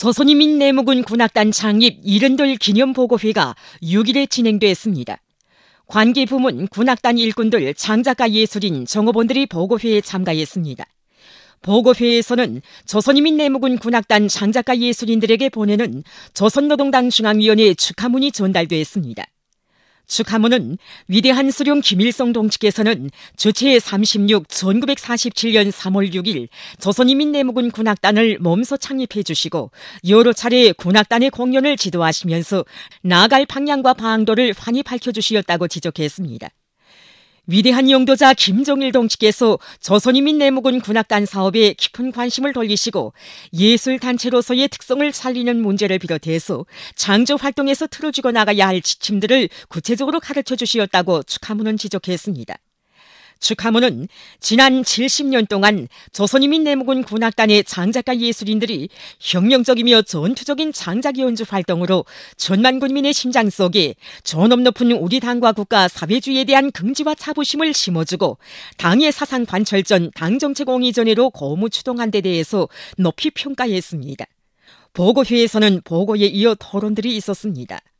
조선인민 내무군 군악단 창립 70돌 기념보고회가 6일에 진행됐습니다. 관계부문 군악단 일꾼들 장작가 예술인 정업원들이 보고회에 참가했습니다. 보고회에서는 조선인민 내무군 군악단 장작가 예술인들에게 보내는 조선노동당 중앙위원회 축하문이 전달됐습니다. 축하문은 위대한 수령 김일성 동지께서는 주체 36 1947년 3월 6일 조선인민 내무군 군악단을 몸소 창립해 주시고 여러 차례 군악단의 공연을 지도하시면서 나아갈 방향과 방도를 환히 밝혀주시었다고 지적했습니다. 위대한 영도자 김정일 동지께서 조선인민 내무군 군악단 사업에 깊은 관심을 돌리시고 예술단체로서의 특성을 살리는 문제를 비롯해서 창조활동에서 틀어주고 나가야 할 지침들을 구체적으로 가르쳐 주시었다고 축하문은 지적했습니다. 축하문은 지난 70년 동안 조선인민 내무군 군악단의 장작가 예술인들이 혁명적이며 전투적인 장작 연주 활동으로 천만 군민의 심장 속에 존엄 높은 우리 당과 국가 사회주의에 대한 긍지와 자부심을 심어주고 당의 사상 관철전 당정책 공의전으로 고무 추동한 데 대해서 높이 평가했습니다. 보고회에서는 보고에 이어 토론들이 있었습니다.